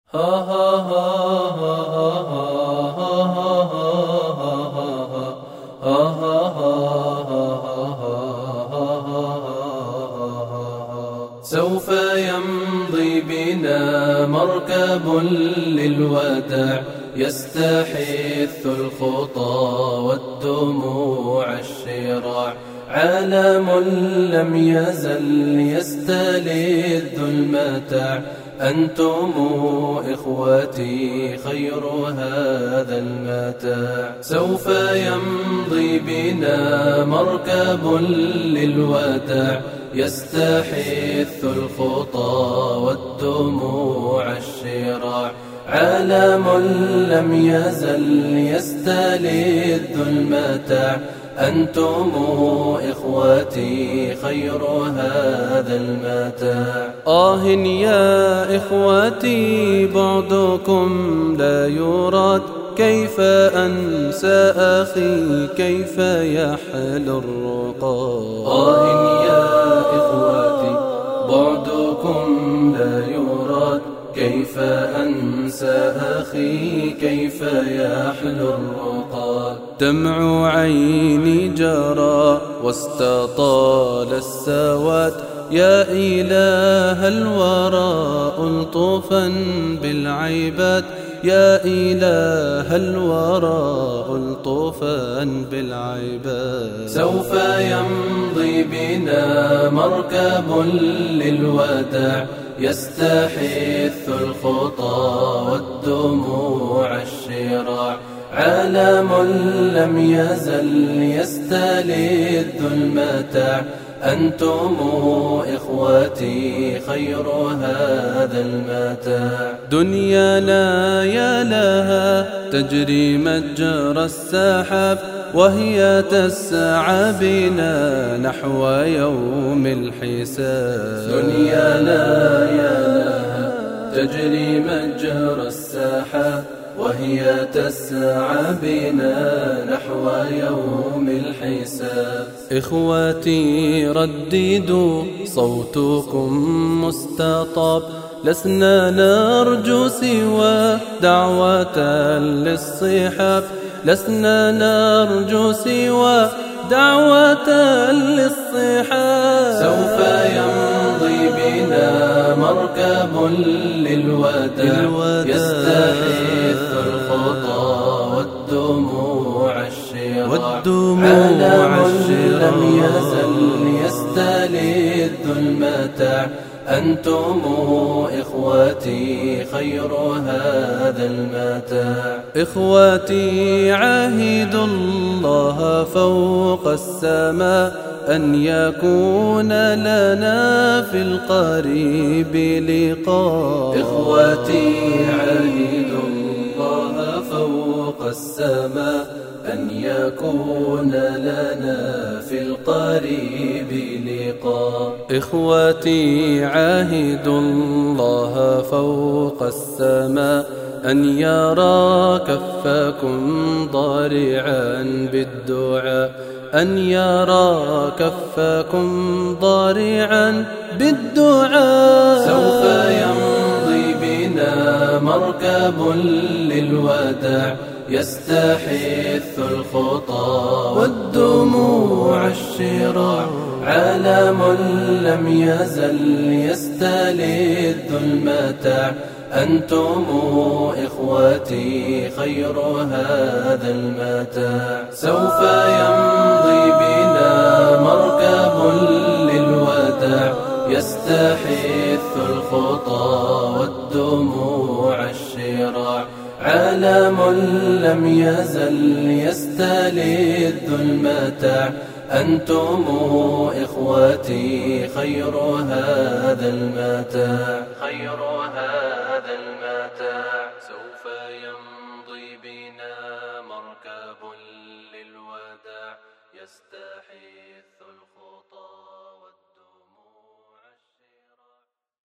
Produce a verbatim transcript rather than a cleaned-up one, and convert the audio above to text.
ها ها ها ها ها ها ها. سوف يمضي بنا مركب للوداع، يستحث الخطى والدموع الشراع. عالم لم يزل يستلذ المتاع، أنتم إخوتي خير هذا المتاع. سوف يمضي بنا مركب للوداع، يستحث الخطى والدموع الشراع. عالم لم يزل يستلذ المتاع، أنتم إخوتي خير هذا المتاع. آه يا إخوتي بعدكم لا يراد، كيف أنسى أخي كيف يحل الرقاد. آه يا إخوتي بعدكم لا يراد، كيف أنسى أخي كيف يحل الرقاد. دمع عيني جرى واستطال السواد، يا إله الورى ألطفا بالعباد، يا إله الورى ألطفا بالعباد. سوف يمضي بنا مركب للوداع، يستحث الخطى والدموع الشراع. عالم لم يزل يستلذ المتاع، أنتم إخوتي خير هذا المتاع. دنيانا يا لها تجري مجرى السحاب، وهي تسعى بنا نحو يوم الحساب. دنيانا يا لها تجري مجرى السحاب، وهي تسعى بنا نحو يوم الحساب. إخوتي رددوا صوتكم مستطاب، لسنا نرجو سوى دعوة للصحاب، لسنا نرجو سوى دعوة للصحاب. سوف يمضي بنا مركب للوداع، يستحث الخطى والدموع الشراع. عالم لم يزل يستلذ المتاع، أنتم إخوتي خير هذا المتاع. إخوتي عاهدوا الله فوق السماء، أن يكون لنا في القريب لقاء. إخوتي عاهدوا الله فوق السماء، أن يكون لنا في القريب لقاء. إخوتي عاهدوا الله فوق السماء، أن يرى كفكم ضارعا بالدعاء، أن يرى كفكم ضارعا بالدعاء. سوف يمضي بنا مركب للوداع، يستحث الخطى والدموع الشراع. عالم لم يزل يستلذ المتاع، أنتم إخوتي خير هذا المتاع. سوف يمضي بنا مركب للوداع، يستحث الخطى والدموع الشراع. عالم لم يزل يستلذ المتاع، أنتم إخوتي خير هذا المتاع. خير هذا المتاع. سوف يمضي بنا مركب للوداع، يستحث الخطى